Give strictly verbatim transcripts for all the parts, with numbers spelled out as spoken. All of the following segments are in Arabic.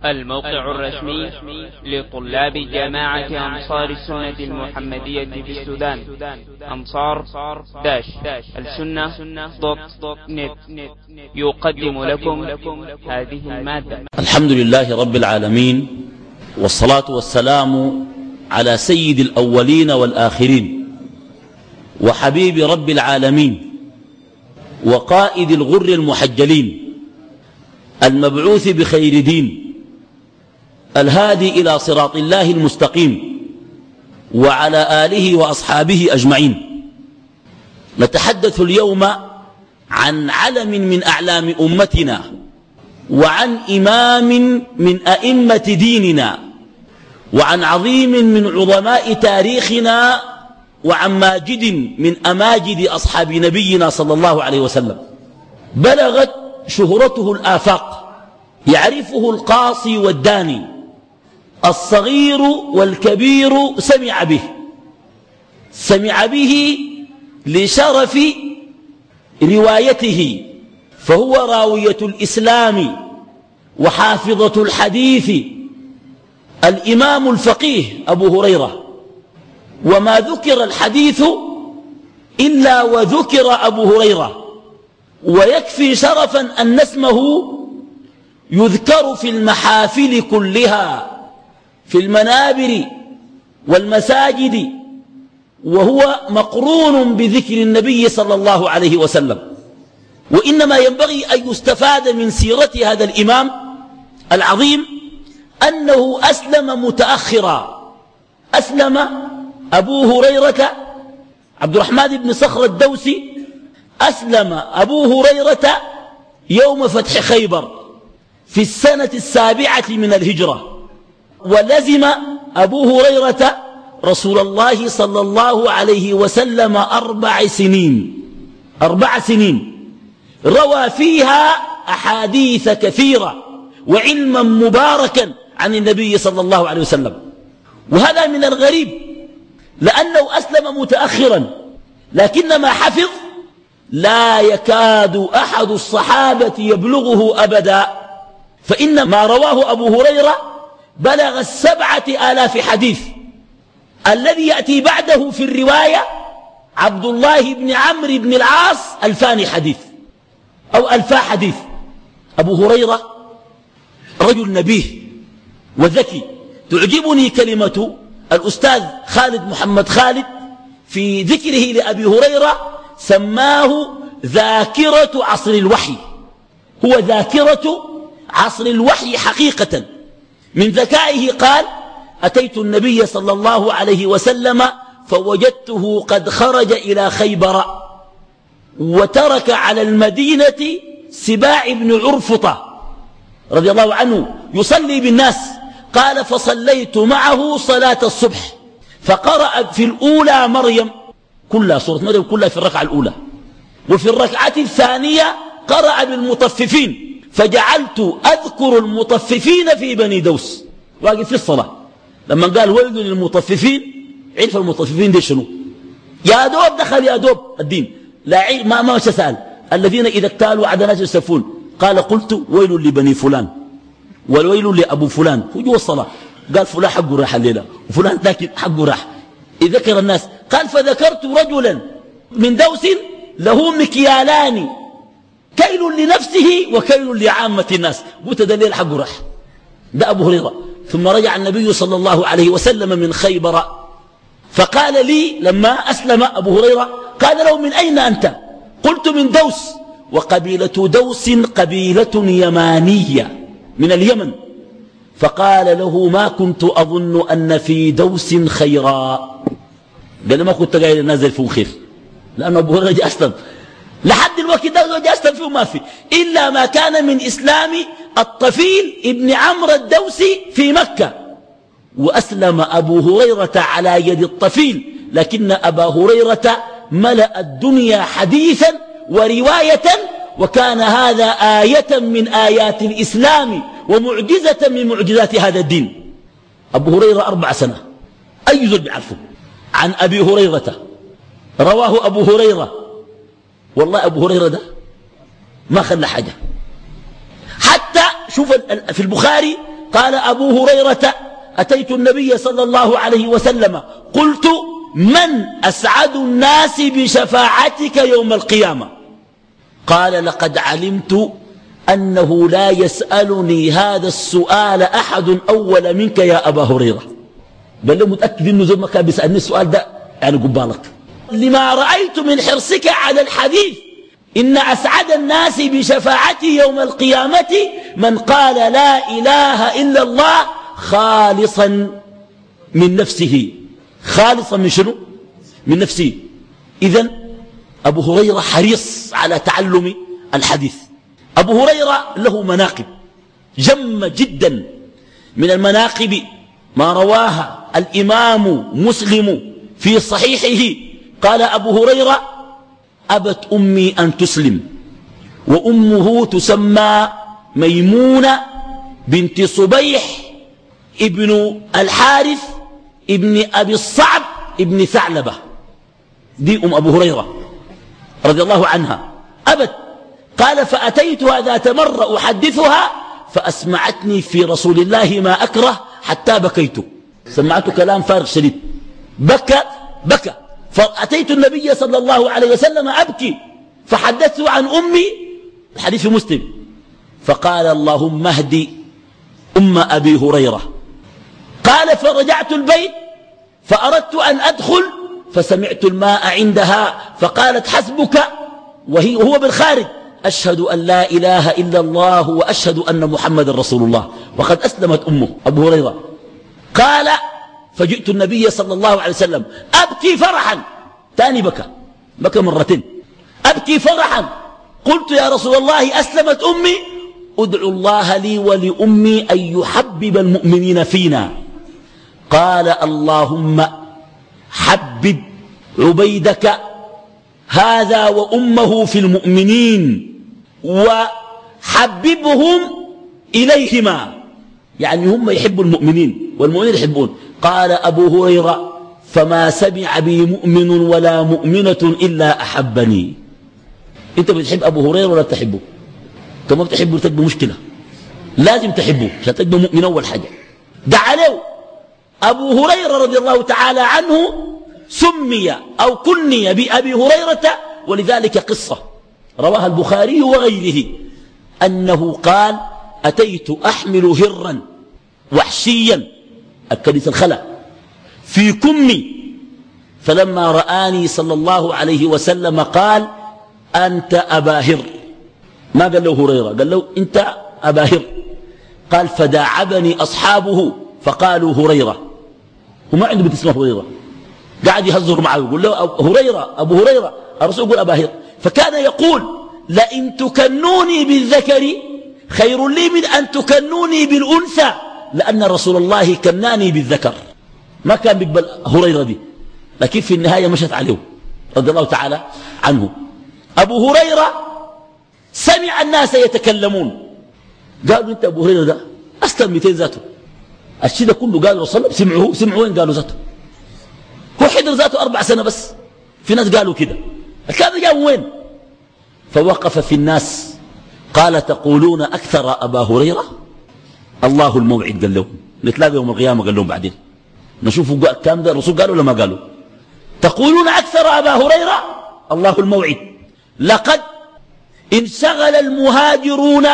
الموقع الرسمي لطلاب جامعة أنصار السنة المحمدية في السودان أنصار داش السنة دوت نت يقدم لكم هذه المادة. الحمد لله رب العالمين، والصلاة والسلام على سيد الأولين والآخرين وحبيب رب العالمين وقائد الغر المحجلين المبعوث بخير دين الهادي إلى صراط الله المستقيم وعلى آله وأصحابه أجمعين. نتحدث اليوم عن علم من أعلام أمتنا وعن إمام من أئمة ديننا وعن عظيم من عظماء تاريخنا وعن ماجد من أماجد أصحاب نبينا صلى الله عليه وسلم. بلغت شهرته الآفاق، يعرفه القاصي والداني، الصغير والكبير سمع به سمع به لشرف روايته، فهو راوية الإسلام وحافظة الحديث الإمام الفقيه أبو هريرة. وما ذكر الحديث إلا وذكر أبو هريرة، ويكفي شرفا أن اسمه يذكر في المحافل كلها، في المنابر والمساجد، وهو مقرون بذكر النبي صلى الله عليه وسلم. وإنما ينبغي أن يستفاد من سيرة هذا الإمام العظيم أنه أسلم متأخرا. أسلم أبو هريرة عبد الرحمن بن صخر الدوسي، أسلم أبو هريرة يوم فتح خيبر في السنة السابعة من الهجرة، ولزم أبو هريرة رسول الله صلى الله عليه وسلم أربع سنين أربع سنين روى فيها أحاديث كثيرة وعلما مباركا عن النبي صلى الله عليه وسلم. وهذا من الغريب لأنه أسلم متأخرا، لكن ما حفظ لا يكاد أحد الصحابة يبلغه أبدا، فإن ما رواه أبو هريرة بلغ السبعة آلاف حديث. الذي يأتي بعده في الرواية عبد الله بن عمرو بن العاص ألفان حديث أو ألفا حديث. أبو هريرة رجل نبيه وذكي. تعجبني كلمة الأستاذ خالد محمد خالد في ذكره لأبي هريرة، سماه ذاكرة عصر الوحي. هو ذاكرة عصر الوحي حقيقة. من ذكائه قال: أتيت النبي صلى الله عليه وسلم فوجدته قد خرج إلى خيبر وترك على المدينة سباع بن عرفطة رضي الله عنه يصلي بالناس. قال: فصليت معه صلاة الصبح، فقرأ في الأولى مريم كلها، سورة مريم كلها في الركعة الأولى، وفي الركعة الثانية قرأ بالمطففين، فجعلت أذكر المطففين في بني دوس. واقف في الصلاة لما قال ويل للمطففين، عرف المطففين دي شنو؟ يا دوب دخل يا دوب الدين، لا عيل ما ما سأل الذين إذا اكتالوا عدد ناس يسفون. قال: قلت ويل لبني فلان والويل لأبو فلان. هو جوا الصلاة قال: فلان حقه راح الليلة وفلان ذاك حقه راح. ذكر الناس قال: فذكرت رجلا من دوس له مكيالان، كيل لنفسه وكيل لعامة الناس. قلت ده الليل حقه راح. ده أبو هريرة. ثم رجع النبي صلى الله عليه وسلم من خيبر، فقال لي لما أسلم أبو هريرة، قال له: من أين أنت؟ قلت: من دوس. وقبيلة دوس قبيلة يمانية من اليمن. فقال له: ما كنت أظن أن في دوس خيرا. قال: ما كنت قايل نازل فيهم خير، لأن أبو هريرة جاء أسلم لحد الوقت ده جاء أسلم فيه ما في إلا ما كان من إسلام الطفيل ابن عمرو الدوسي في مكة. وأسلم أبو هريرة على يد الطفيل، لكن أبا هريرة ملأ الدنيا حديثا ورواية، وكان هذا آية من آيات الإسلام ومعجزة من معجزات هذا الدين. أبو هريرة أربع سنة أي ذل بعرفه. عن أبي هريرة رواه أبو هريرة، والله أبو هريرة ده ما خلى حاجة. حتى شوف في البخاري قال أبو هريرة أتيت النبي صلى الله عليه وسلم قلت من أسعد الناس بشفاعتك يوم القيامة؟ قال لقد علمت أنه لا يسألني هذا السؤال أحد أول منك يا أبا هريرة. قال له متأكد أنه زي ما كان بيسألني السؤال ده يعني قبالك لما رأيت من حرصك على الحديث إن أسعد الناس بشفاعتي يوم القيامة من قال لا إله إلا الله خالصا من نفسه. خالصا من شنو؟ من نفسه. إذن أبو هريرة حريص على تعلم الحديث. أبو هريرة له مناقب جمة جدا. من المناقب ما رواها الإمام مسلم في صحيحه قال أبو هريرة أبت أمي أن تسلم وأمه تسمى ميمونة بنت صبيح ابن الحارث ابن أبي الصعب ابن ثعلبة. دي أم أبو هريرة رضي الله عنها. أبت. قال فأتيتها ذات مرة أحدثها فأسمعتني في رسول الله ما أكره حتى بكيت. سمعت كلام فارغ شديد بكى بكى فأتيت النبي صلى الله عليه وسلم أبكي فحدثت عن أمي الحديث في مسلم فقال اللهم اهدي أم أبي هريرة. قال فرجعت البيت فأردت أن أدخل فسمعت الماء عندها فقالت حسبك وهي هو بالخارج أشهد أن لا إله إلا الله وأشهد أن محمد رسول الله وقد أسلمت أمه أبو هريرة. قال فجئت النبي صلى الله عليه وسلم أبكي فرحا. تاني بكى بكى مرتين أبكي فرحا. قلت يا رسول الله أسلمت أمي أدعو الله لي ولأمي أن يحبب المؤمنين فينا. قال اللهم حبب عبيدك هذا وأمه في المؤمنين وحببهم إليهما يعني هم يحبوا المؤمنين والمؤمنين يحبون. قال أبو هريرة فما سمع بي مؤمن ولا مؤمنة إلا أحبني. أنت بتحب أبو هريرة ولا تحبه؟ كما بتحبه تجد مشكلة لازم تحبه عشان تجد مؤمن أول حاجة. دعا له أبو هريرة رضي الله تعالى عنه سمي أو كني بأبي هريرة ولذلك قصة رواها البخاري وغيره أنه قال أتيت أحمل هرا وحشيا الكنيسة الخلا في كمي فلما رآني صلى الله عليه وسلم قال أنت أبا هر. ما قال له هريرة قال له أنت أبا هر. قال فداعبني أصحابه فقالوا هريرة وما عنده بنت اسمها هريرة قاعد يهزر معه يقول له هريرة أبو هريرة الرسول يقول أبا هر. فكان يقول لئن تكنوني بالذكر خير لي من أن تكنوني بالأنثى لأن رسول الله كناني بالذكر. ما كان بيقبل هريرة دي لكن في النهاية مشت عليه رضي الله تعالى عنه. أبو هريرة سمع الناس يتكلمون قالوا أنت أبو هريرة ده أسلم مئتين ذاته الشيء ده كله قالوا رسول الله سمعوه سمعوا وين قالوا ذاته هو حضر ذاته أربع سنة بس. في ناس قالوا كده الكلام جاء وين؟ فوقف في الناس قال تقولون أكثر أبا هريرة الله الموعد قال لهم نتلاقى يوم القيامة قال لهم بعدين نشوفوا الكلام ده الرسول قالوا ولا ما قالوا. تقولون أكثر أبا هريرة الله الموعد لقد انشغل المهاجرون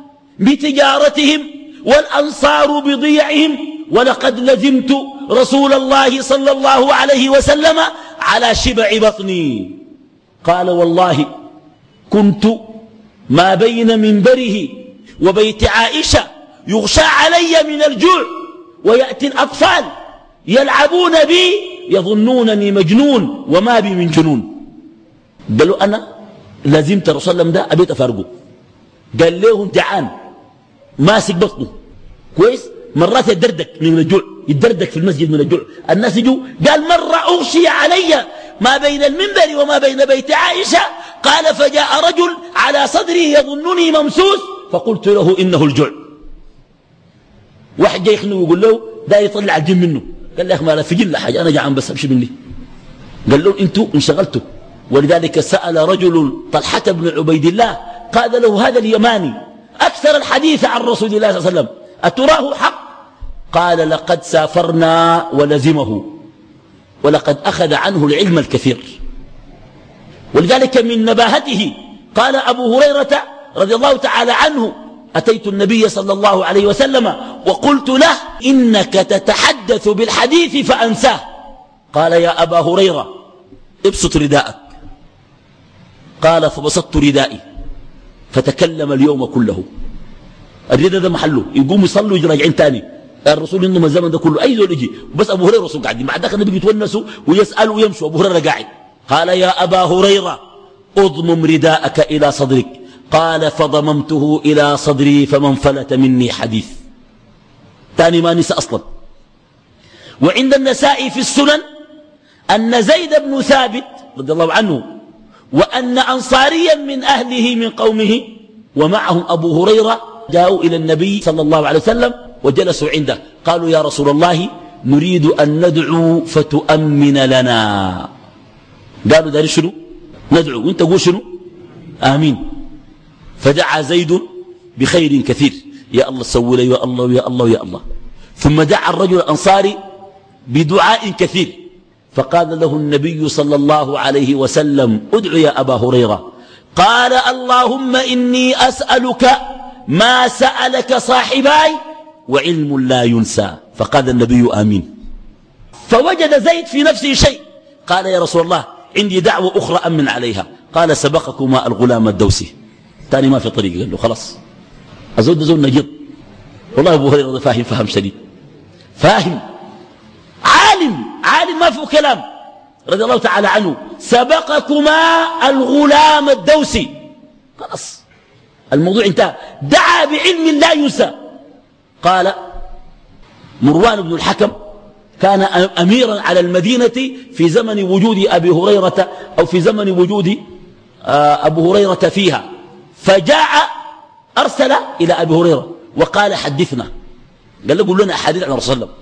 بتجارتهم والأنصار بضيعهم ولقد لزمت رسول الله صلى الله عليه وسلم على شبع بطني. قال والله كنت ما بين منبره وبيت عائشة يغشى علي من الجوع ويأتي الأطفال يلعبون بي يظنونني مجنون وما بي من جنون. قالوا أنا لازمت الرسول صلى الله عليه وسلم ده أبيت أفارقه. قال لهم جعان ماسك بطنه كويس مرات يدردك من الجوع يدردك في المسجد من الجوع الناس يجوا. قال مرة أغشي علي ما بين المنبر وما بين بيت عائشة قال فجاء رجل على صدري يظنني ممسوس فقلت له إنه الجوع. واحد جاي يخنه ويقول له دا يطلع الجن منه قال له يا أخي ما لا في جن حاجة أنا جعان بس أمشي مني. قال له أنتوا انشغلتوا. ولذلك سأل رجل طلحة بن عبيد الله قال له هذا اليماني أكثر الحديث عن رسول الله صلى الله عليه وسلم أتراه حق؟ قال لقد سافرنا ولزمه ولقد أخذ عنه العلم الكثير. ولذلك من نباهته قال أبو هريرة رضي الله تعالى عنه أتيت النبي صلى الله عليه وسلم وقلت له إنك تتحدث بالحديث فأنساه. قال يا أبا هريرة ابسط رداءك. قال فبسطت ردائي فتكلم اليوم كله. الرداء ده محله يقوم يصلوا ويجي راجعين تاني. الرسول انه من الزمن ده كله اي زول يجي بس ابو هريره رسول قاعدين بعد ذاك النبي يتونسوا ويسالوا ويمشوا ابو هريره قاعد. قال يا ابا هريره اضمم رداءك الى صدرك. قال فضممته الى صدري فما انفلت مني حديث. ثاني ما نسى اصلا. وعند النسائي في السنن ان زيد بن ثابت رضي الله عنه وان انصاريا من اهله من قومه ومعهم ابو هريره جاءوا الى النبي صلى الله عليه وسلم وجلسوا عنده. قالوا يا رسول الله نريد أن ندعو فتؤمن لنا. قالوا داري شنو ندعو وانت قول شنو آمين. فدعا زيد بخير كثير يا الله سوي لي يا الله يا الله يا الله. ثم دعا الرجل الأنصاري بدعاء كثير فقال له النبي صلى الله عليه وسلم ادعو يا أبا هريرة. قال اللهم إني أسألك ما سألك صاحباي وعلم لا ينسى. فقال النبي آمين. فوجد زيد في نفسه شيء. قال يا رسول الله عندي دعوة أخرى أمن عليها. قال سبقكما الغلام الدوسي. تاني ما في طريق. قال له خلاص أزود زول نجد. والله أبو هريرة فاهم فهم شديد فاهم عالم عالم ما فيه كلام رضي الله تعالى عنه. سبقكما الغلام الدوسي. خلاص الموضوع انتهى. دعا بعلم لا ينسى. قال مروان بن الحكم كان أميرا على المدينة في زمن وجود أبي هريرة أو في زمن وجود أبو هريرة فيها. فجاء أرسل إلى أبي هريرة وقال حدثنا. قال له قل لنا أحاديث عن رسول الله.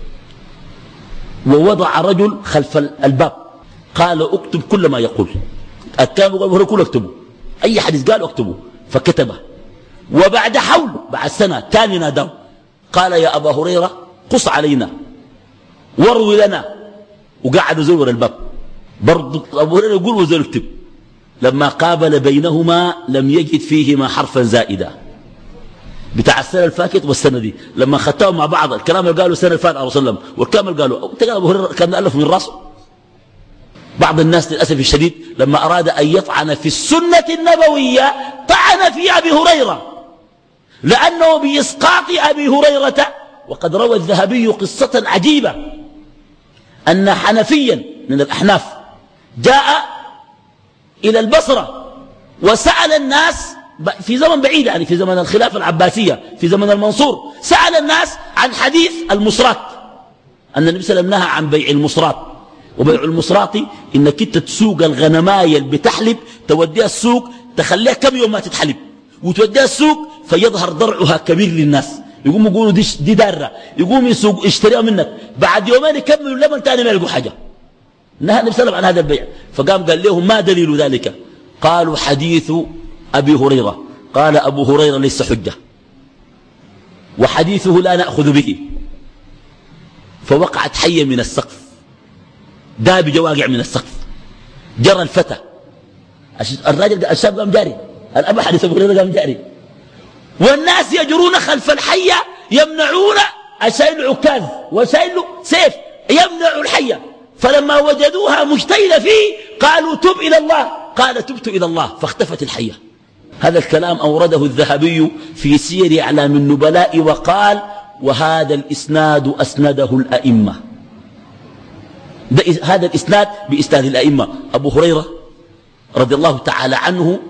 ووضع رجل خلف الباب قال اكتب كل ما يقول. الكلام أبو هريرة كله اكتبه أي حديث قال اكتبه. فكتبه. وبعد حول بعد سنة تاني ناداه قال يا أبا هريرة قص علينا واروي لنا. وقعد زور الباب برضو أبو هريرة يقول وزور اكتب. لما قابل بينهما لم يجد فيهما حرفا زائدا. بتاع السنة الفاتت والسنة دي لما خدتهم مع بعض الكلام اللي قالوا السنة الفاتت على رسول الله والكلام اللي قالوا انت قال أبو هريرة كان ألف من راسه. بعض الناس للأسف الشديد لما أراد أن يطعن في السنة النبوية طعن في أبي هريرة لأنه بإسقاط أبي هريرة. وقد روى الذهبي قصة عجيبة أن حنفيا من الأحناف جاء إلى البصرة وسأل الناس في زمن بعيد يعني في زمن الخلافة العباسية في زمن المنصور. سأل الناس عن حديث المصرات أن النبي صلى الله عليه وسلم نهى عن بيع المصرات. وبيع المصرات إنك انت تسوق الغنماية اللي بتحلب توديها السوق تخليها كم يوم ما تتحلب وتوديها السوق فيظهر ضرعها كبير للناس. يقوم يقولوا دي, دي دارة. يقوم يسوق يشتريها منك بعد يومين يكملوا اللبن تاني ما يلقوا حاجة. نهى النبي صلى الله عليه وسلم عن هذا البيع. فقام قال لهم ما دليل ذلك؟ قالوا حديث أبي هريرة. قال أبو هريرة ليس حجة وحديثه لا نأخذ به. فوقعت حية من السقف داب جواقع من السقف. جرى الفتى الراجل الشاب قام جاري الأب حديث أبو هريرة قام جاري والناس يجرون خلف الحية يمنعون الشايل عكاز وشايل سيف يمنع الحية. فلما وجدوها مجتهدة فيه قالوا تب إلى الله. قال تبت إلى الله فاختفت الحية. هذا الكلام أورده الذهبي في سير أعلام النبلاء وقال وهذا الإسناد أسنده الأئمة. هذا الإسناد بإسناد الأئمة. أبو هريرة رضي الله تعالى عنه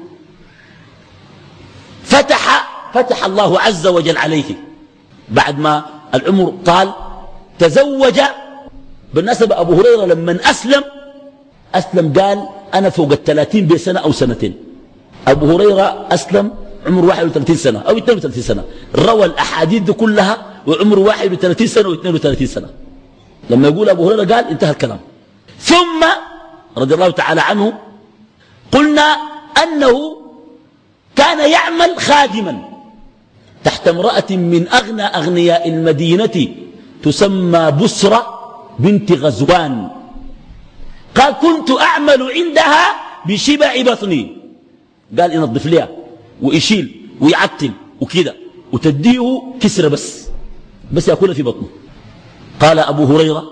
فتح فتح الله عز وجل عليه بعد ما العمر طال. تزوج بالنسبة أبو هريرة لما أسلم أسلم قال أنا فوق الثلاثين بسنة أو سنتين. أبو هريرة أسلم عمر واحد وثلاثين سنة أو اثنين وثلاثين سنة. روى الأحاديث دي كلها وعمر واحد وثلاثين سنة واثنين وثلاثين سنة. لما يقول أبو هريرة قال انتهى الكلام. ثم رضي الله تعالى عنه قلنا أنه كان يعمل خادما تحت امرأة من أغنى أغنياء المدينة تسمى بسرة بنت غزوان. قال كنت أعمل عندها بشبع بطني. قال ينظف لها ويشيل ويعتل وكذا وتديه كسرة بس بس يأكلها في بطنه. قال أبو هريرة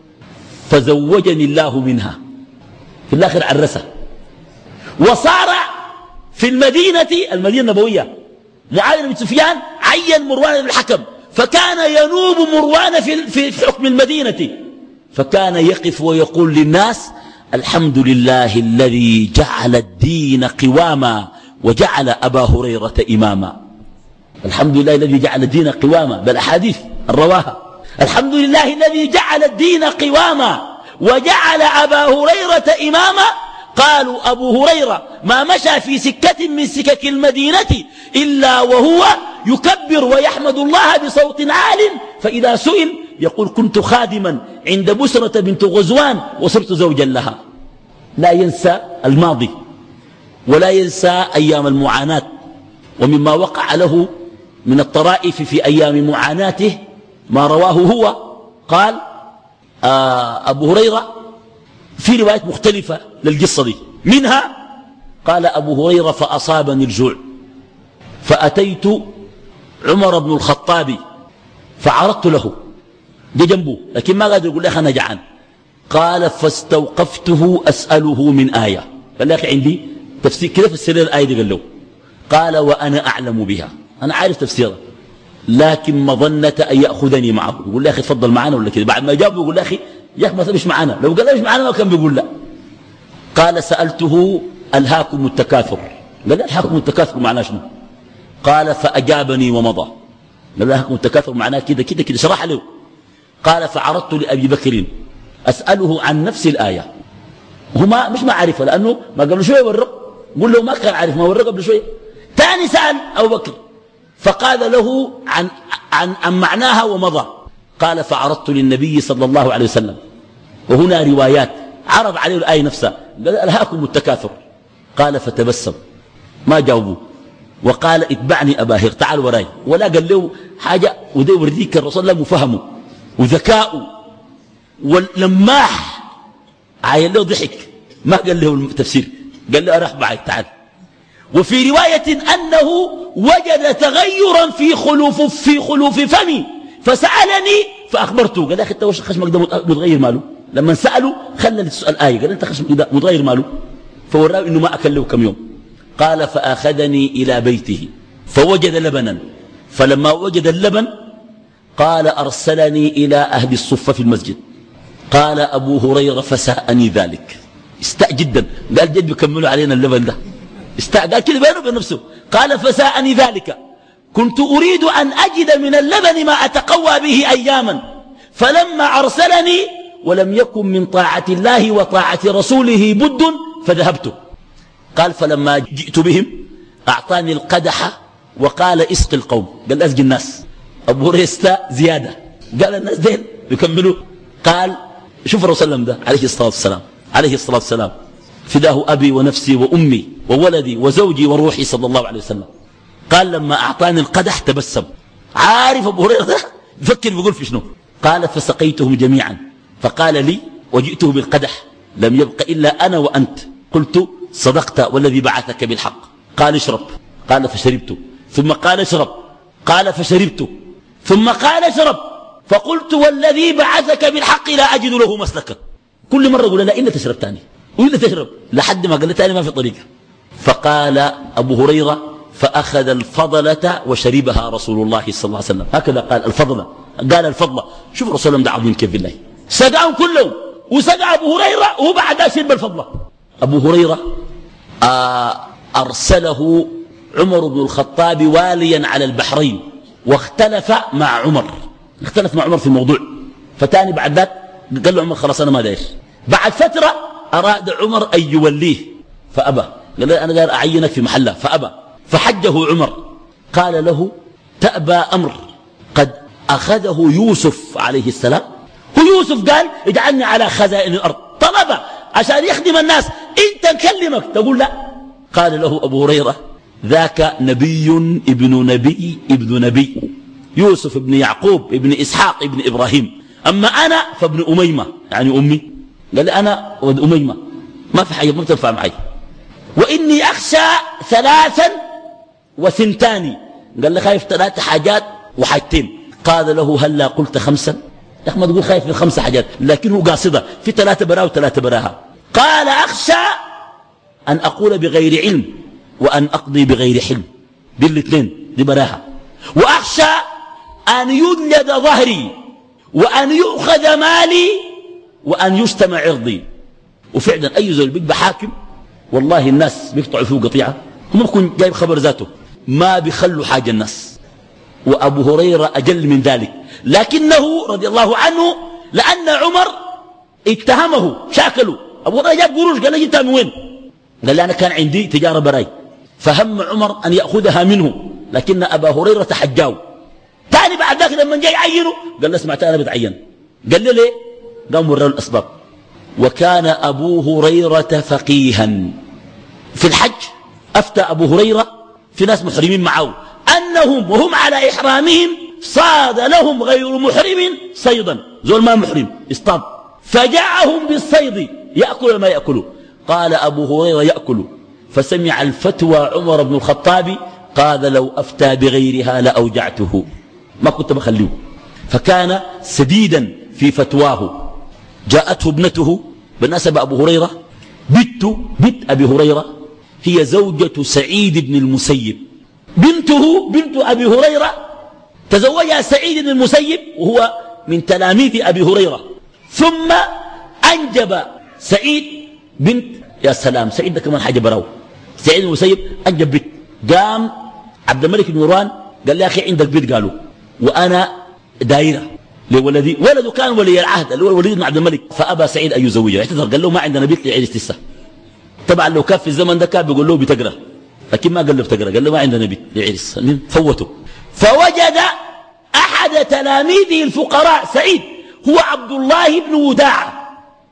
فزوجني الله منها، في الآخر عرسها. وصار في المدينة المدينة النبوية معاوية بن سفيان عين مروان بن الحكم، فكان ينوب مروان في في حكم المدينة، فكان يقف ويقول للناس الحمد لله الذي جعل الدين قواما وجعل أبا هريرة إماما. الحمد لله الذي جعل الدين قواما، بالأحاديث الرواها. الحمد لله الذي جعل الدين قواما وجعل أبا هريرة إماما. قالوا أبو هريرة ما مشى في سكة من سكك المدينة إلا وهو يكبر ويحمد الله بصوت عال، فإذا سئل يقول كنت خادما عند بسرة بنت غزوان وصرت زوجا لها. لا ينسى الماضي ولا ينسى أيام المعاناة. ومما وقع له من الطرائف في أيام معاناته ما رواه هو قال آه أبو هريرة في روايات مختلفة للقصة دي، منها قال أبو هريرة فأصابني الجوع فأتيت عمر بن الخطاب فعرضت له، دي جنبه لكن ما قادر يقول لي أنا جعان. قال فاستوقفته أسأله من آية، قال لي عندي تفسير كده في السنة الآية دي. قال له قال وأنا أعلم بها، أنا عارف تفسيرها لكن مظنة أن يأخذني معه. يقول لي أخي تفضل معنا ولا كده. بعد ما جاوب يقول لي أخي يا أخي ما مش معنا، لو قال مش معنا ما كان بيقول لا. قال سألته ألهاكم التكاثر، قال لي ألهاكم التكاثر معناه شنو؟ قال فأجابني ومضى. قال ألهاكم التكاثر معناه كده كده كده شرح له. قال فعرضت لأبي بكر أسأله عن نفس الآية، هما مش معرفة لأنه ما قبل شوية ورق، قل له ما كان عارف ما ورق قبل شوية. ثاني سأل أبو بكر فقال له عن, عن, عن معناها ومضى. قال فعرضت للنبي صلى الله عليه وسلم، وهنا روايات عرض عليه الآية نفسها، قال ألهاكم التكاثر. قال فتبسم ما جاوبوا وقال اتبعني أبا هر تعال وراي، ولا قال له حاجة. وده يوريك الرسول الله مفهمه وذكاؤه واللماح عاين له ضحك، ما قال له التفسير، قال له أرح معي تعال. وفي رواية أنه وجد تغيرا في خلوف في خلوف فمي فسألني فأخبرته. قال يا أخي أنت وش خشمك ده متغير ماله؟ لما سأله خلى السؤال آية، قال أنت خشمك ده متغير ماله؟ فوراه إنه ما أكل له كم يوم. قال فأخذني إلى بيته فوجد لبنا، فلما وجد اللبن قال أرسلني إلى أهل الصفة في المسجد. قال أبو هريرة فساءني ذلك، استاء جدا، قال جد بيكملوا علينا اللبن ده، استاء، قال كده بينه وبين نفسه. قال فساءني ذلك، كنت أريد أن أجد من اللبن ما أتقوى به أياما، فلما أرسلني ولم يكن من طاعة الله وطاعة رسوله بد فذهبت. قال فلما جئت بهم أعطاني القدح وقال اسق القوم، قال أسقي الناس. أبو هريرة استاء زيادة، قال الناس دين يكملوا. قال شوف الرسول صلى الله عليه وسلم عليه الصلاة والسلام عليه الصلاة والسلام فداه أبي ونفسي وأمي وولدي وزوجي وروحي صلى الله عليه وسلم. قال لما أعطاني القدح تبسم، عارف أبو هريرة ده يفكر بيقول في شنو. قال فسقيتهم جميعا فقال لي وجئته بالقدح لم يبق إلا أنا وأنت. قلت صدقت والذي بعثك بالحق. قال اشرب، قال فشربت، ثم قال اشرب، قال فشربت، ثم قال اشرب، فقلت والذي بعثك بالحق لا أجد له مسلكا. كل مرة يقول لا إلا تشرب تاني وإلا تشرب، لحد ما قال لي تاني ما في طريقة. فقال أبو هريرة فأخذ الفضلة وشربها رسول الله صلى الله عليه وسلم. هكذا قال الفضلة، قال الفضلة. شوف الرسول الله ده عظيم كيف بالله، سقعهم كلهم وسقع أبو هريرة وهو بعد شرب الفضلة. أبو هريرة آه أرسله عمر بن الخطاب واليا على البحرين، واختلف مع عمر، اختلف مع عمر في الموضوع. فتاني بعد ذلك قال له عمر خلاص أنا ما داير. بعد فترة أراد عمر أن يوليه فأبى، قال له أنا داير أعينك في محله فأبى. فحجه عمر، قال له تأبى أمر قد أخذه يوسف عليه السلام. هو يوسف قال اجعلني على خزائن الأرض، طلبه عشان يخدم الناس، انت نكلمك تقول لا. قال له أبو هريرة ذاك نبي ابن نبي ابن نبي، يوسف ابن يعقوب ابن إسحاق ابن إبراهيم، أما أنا فابن أميمة يعني أمي. قال لي أنا ولد أميمة، ما في حاجة ما بتنفع معي. وإني أخشى ثلاثا وثنتان، قال لي خايف ثلاثة حاجات وحاجتين. قال له هلا قلت خمسا، يا أخي ما تقول خايف من خمس حاجات، لكنه قاصدة في ثلاثة براها وثلاثة براها. قال أخشى أن أقول بغير علم وأن أقضي بغير حلم، دي الاثنين دي براها. وأخشى أن يجلد ظهري وأن يؤخذ مالي وأن يجتمع عرضي. وفعلا أي زول بيبقى حاكم والله الناس بيقطعوا فيه قطيعة، هم بيكون جايب خبر ذاته ما بيخلوا حاجة الناس. وأبو هريرة أجل من ذلك، لكنه رضي الله عنه لأن عمر اتهمه شاكله. أبو هريرة جاب قروش، قال لي جبتها من وين؟ قال لي أنا كان عندي تجارة براي، فهم عمر أن يأخذها منه، لكن أبا هريرة تحجاه. ثاني بعد ذلك لما جاي يعينه قال له اسمع أنا بتعين. قال له ليه؟ قام وراه الأسباب. وكان أبو هريرة فقيها في الحج. أفتى أبو هريرة في ناس محرمين معه أنهم وهم على إحرامهم صاد لهم غير محرم صيدا، زول ما محرم اصطاد، فجاءهم بالصيد يأكل ما يأكله. قال أبو هريرة يأكل، فسمع الفتوى عمر بن الخطاب قال لو أفتى بغيرها لأوجعته، ما كنت بخليه. فكان سديدا في فتواه. جاءته ابنته بالنسبة أبو هريرة، بنت بنت أبي هريرة هي زوجة سعيد بن المسيب، بنته بنت أبي هريرة تزوجها سعيد بن المسيب وهو من تلاميذ أبي هريرة. ثم أنجب سعيد بنت، يا سلام سعيد ده كمان حاجة براو، سعيد بن المسيب أنجب بنت. قام عبد الملك بن مروان قال لي يا أخي عندك بنت، قالوا وأنا دايرة لولدي، ولده كان ولي العهد اللي هو الوليد بن عبد الملك، فأبى سعيد أن يزوجها، اعتذر قال له ما عندنا بنت لعرس لسه. طبعا لو كان في الزمن ده كان بيقول له بتقرأ، لكن ما قال له بتقرأ، قال له ما عندنا بنت لعرس، فوته. فوجد أحد تلاميذه الفقراء سعيد هو عبد الله بن وداعة،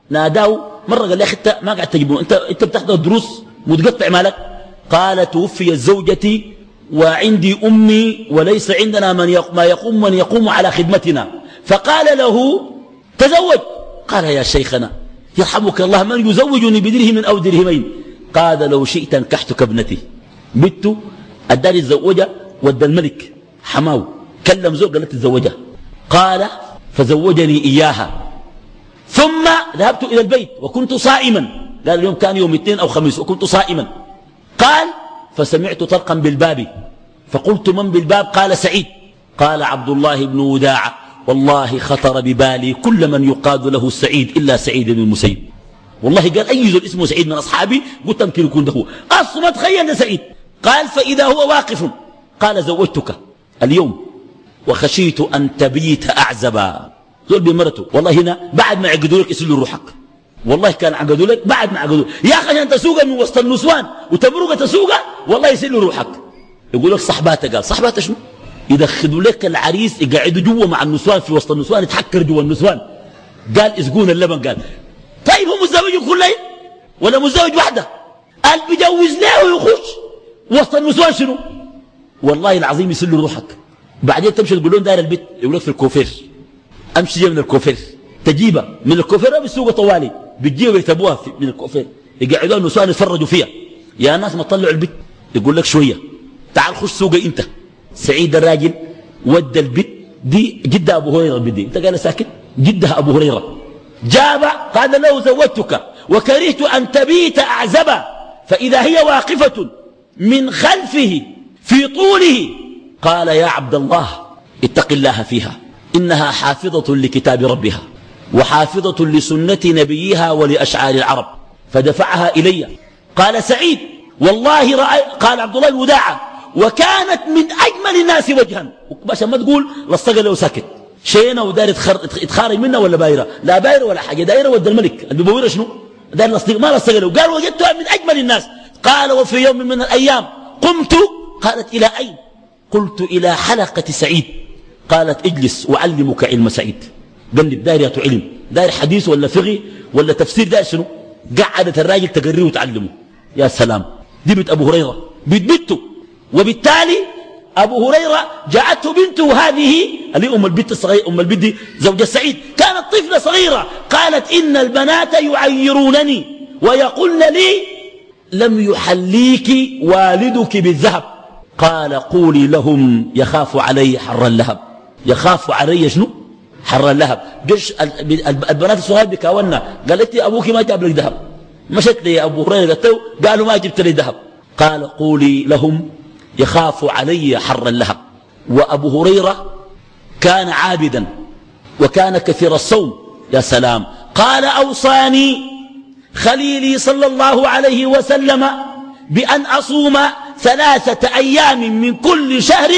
ناداه مرة قال لي أخي أنت ما قاعد تجيبه، أنت أنت بتحضر دروس متقطع مالك؟ قال توفيت زوجتي وعندي أمي وليس عندنا من يقوم ما يقوم من يقوم على خدمتنا. فقال له تزوج. قال يا شيخنا يرحمك الله من يزوجني بدرهم أو درهمين؟ قال لو شئت انكحتك ابنتي. بنته اداني الزوجة ودى الملك حماو كلم زوج قال لك تتزوجها. قال فزوجني إياها. ثم ذهبت إلى البيت وكنت صائما، قال اليوم كان يوم اثنين أو خميس وكنت صائما. قال فسمعت طرقا بالباب فقلت من بالباب؟ قال سعيد. قال عبد الله بن وداعة والله خطر ببالي كل من يقاد له سعيد إلا سعيد بن المسيب. والله قال أي زول اسمه سعيد من أصحابي قلت يمكن يكون ده هو أصلا تخيل سعيد. قال فإذا هو واقف قال زوجتك اليوم وخشيت أن تبيت أعزبا. زول بمرته والله هنا بعد ما عقدوا لك يسلوا روحك، والله كان عقدوا لك بعد ما عقدوا يا أخي عشان تسوق من وسط النسوان وتمرق تسوق والله يسلوا روحك. يقول لك صحباتك، قال صحباتك شنو؟ يدخلوا لك العريس يقعدوا جوا مع النسوان في وسط النسوان يتحكر جوا النسوان. قال اسقون اللبن. قال طيب هو متزوج كل ليل ولا متزوج واحدة؟ قال بيجوز له ويخش وسط النسوان شنو؟ والله العظيم يسلوا روحك. بعدين تمشي تقول لهم داير البيت يقول لك في الكوفير، امشي من الكوفير تجيبها من الكوفير بالسوق طوالي بتجيبها ويكتبوها من الكوفير يقعدوا النسوان يتفرجوا فيها. يا ناس ما تطلعوا البيت يقول لك شوية تعال خش سوقي انت. سعيد الراجل ودى البيت دي جدها ابو هريره بدي انت قال ساكت جدها ابو هريره جاب قال له زوجتك وكرهت ان تبيت اعزبا. فاذا هي واقفه من خلفه في طوله قال يا عبد الله اتق الله فيها انها حافظه لكتاب ربها وحافظه لسنه نبيها ولاشعار العرب. فدفعها الي. قال سعيد والله رأي قال عبد الله الوداعه وكانت من أجمل الناس وجها. باشا ما تقول لصقل لو ساكت شينا ودار يتخارج منها ولا بايرة، لا بايرة ولا حاجة، دايرة ود الملك البيبويرة شنو دار لصق ما لصقل. قال وجدتها من أجمل الناس. قال وفي يوم من الأيام قمت. قالت إلى أين؟ قلت إلى حلقة سعيد. قالت اجلس أعلمك علم سعيد. قال لي دايرة علم، داير حديث ولا فقه ولا تفسير، داير شنو؟ قعدت الراجل تقريه وتعلمه. يا سلام دي بيت أبو هريرة بيت بيته وبالتالي أبو هريرة جاءته بنته هذه اللي أم البنت الصغيرة، أم البنت زوج سعيد، كانت طفلة صغيرة، قالت إن البنات يعيرونني ويقولن لي لم يحليك والدك بالذهب. قال قولي لهم يخاف علي حر اللهب. يخاف علي شنو؟ حر اللهب. قش البنات الصغيرة بكاونا، قالت لي أبوك ما جاب لك ذهب. مشت لي أبو هريرة قالوا ما جبت لي ذهب. قال قولي لهم يخاف علي حر اللهب. وأبو هريرة كان عابدا وكان كثير الصوم. يا سلام. قال أوصاني خليلي صلى الله عليه وسلم بأن أصوم ثلاثة أيام من كل شهر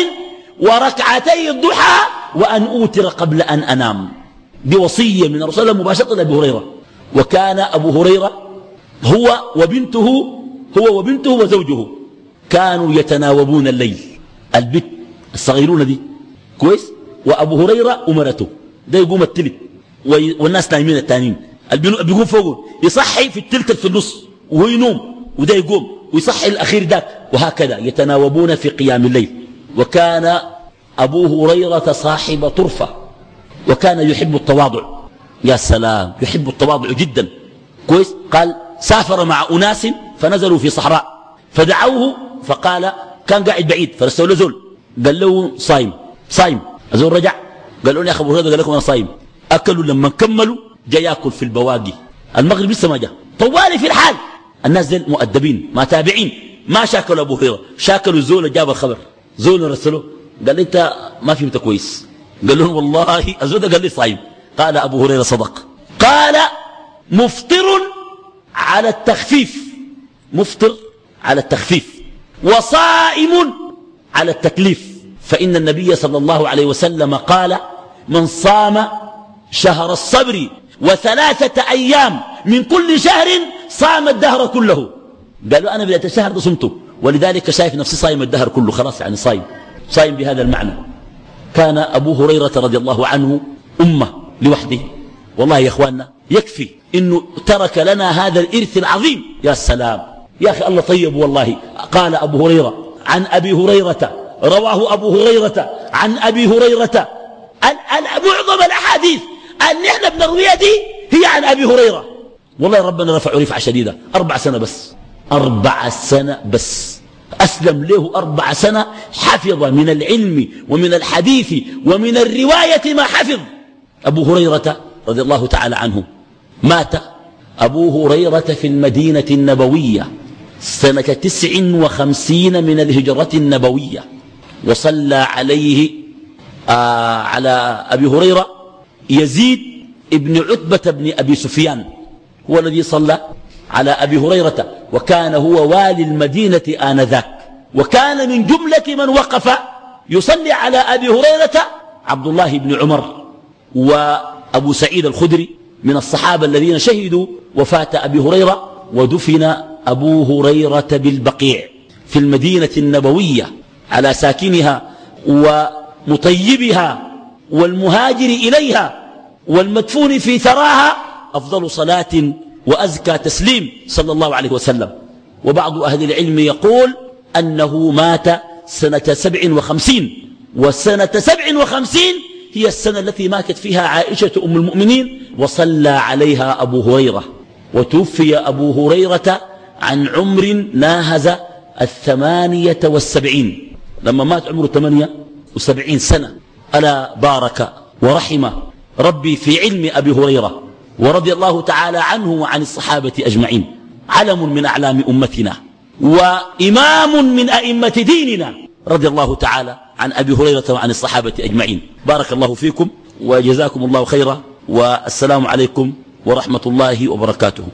وركعتي الضحى وأن أوتر قبل أن أنام. بوصية من رسول الله مباشرة لأبي هريرة. وكان أبو هريرة هو وبنته هو وبنته وزوجه كانوا يتناوبون الليل. البت الصغيرون دي كويس، وأبو هريرة أمرته ده يقوم التلت والناس نايمين التانين، بيقوم فوقه يصحي في التلت في النص وهو ينوم، وده يقوم ويصحي الأخير ذاك، وهكذا يتناوبون في قيام الليل. وكان أبو هريرة صاحب طرفة وكان يحب التواضع. يا سلام، يحب التواضع جدا كويس. قال سافر مع أناس فنزلوا في صحراء فدعوه، فقال كان قاعد بعيد فرسلوا له زول قال له صايم صايم. الزول رجع قال له يا أخي أبو هريرة قال لكم أنا صايم. أكلوا لما كملوا جاء يأكل في البواقي. المغرب لسه ما جاء طوالي في الحال. الناس دي مؤدبين ما تابعين، ما شاكلوا أبو هريرة، شاكلوا الزول جاب الخبر. زول رسله قال لي أنت ما فهمت كويس. قال لهم والله الزول قال لي صايم. قال أبو هريرة صدق. قال مفطر على التخفيف، مفطر على التخفيف وصائم على التكليف. فإن النبي صلى الله عليه وسلم قال من صام شهر الصبر وثلاثة أيام من كل شهر صام الدهر كله. قالوا أنا بدأت الشهر ده صمته، ولذلك شايف نفسي صايم الدهر كله، خلاص يعني صايم صايم بهذا المعنى. كان أبو هريرة رضي الله عنه أمة لوحده. والله يا إخواننا يكفي إنه ترك لنا هذا الإرث العظيم. يا سلام يا أخي الله طيب والله. قال أبو هريرة عن أبي هريرة، رواه أبو هريرة عن أبي هريرة. معظم الأحاديث اللي احنا بنرويها دي هي عن أبي هريرة. والله ربنا رفعه رفعة شديدة. أربع سنة بس، أربع سنة بس أسلم له. أربع سنة حفظ من العلم ومن الحديث ومن الرواية ما حفظ. أبو هريرة رضي الله تعالى عنه مات أبو هريرة في المدينة النبوية سنة تسع وخمسين من الهجرة النبوية. وصلى عليه آه على أبي هريرة يزيد ابن عتبة بن أبي سفيان، هو الذي صلى على أبي هريرة، وكان هو والي المدينة آنذاك. وكان من جملة من وقف يصلي على أبي هريرة عبد الله بن عمر وأبو سعيد الخدري من الصحابة الذين شهدوا وفاة أبي هريرة. ودفن أبو هريرة بالبقيع في المدينة النبوية على ساكنها ومطيبها والمهاجر إليها والمدفون في ثراها أفضل صلاة وأزكى تسليم صلى الله عليه وسلم. وبعض أهل العلم يقول أنه مات سنة سبع وخمسين، وسنة سبع وخمسين هي السنة التي ماتت فيها عائشة أم المؤمنين وصلى عليها أبو هريرة. وتوفي أبو هريرة عن عمر ناهز الثمانية والسبعين، لما مات عمره ثمانية وسبعين سنة. ألا بارك ورحم ربي في علم أبي هريرة، ورضي الله تعالى عنه وعن الصحابة أجمعين. علم من أعلام أمتنا وإمام من أئمة ديننا، رضي الله تعالى عن أبي هريرة وعن الصحابة أجمعين. بارك الله فيكم وجزاكم الله خيرا، والسلام عليكم ورحمة الله وبركاته.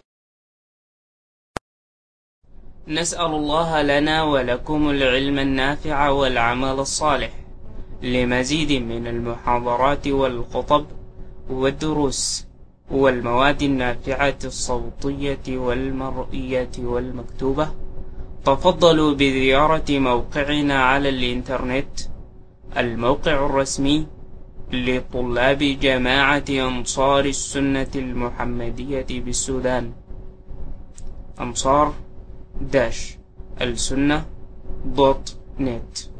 نسأل الله لنا ولكم العلم النافع والعمل الصالح. لمزيد من المحاضرات والخطب والدروس والمواد النافعة الصوتية والمرئية والمكتوبة، تفضلوا بزيارة موقعنا على الإنترنت، الموقع الرسمي لطلاب جماعة أنصار السنة المحمدية بالسودان، أنصار داش السنة دوت نت.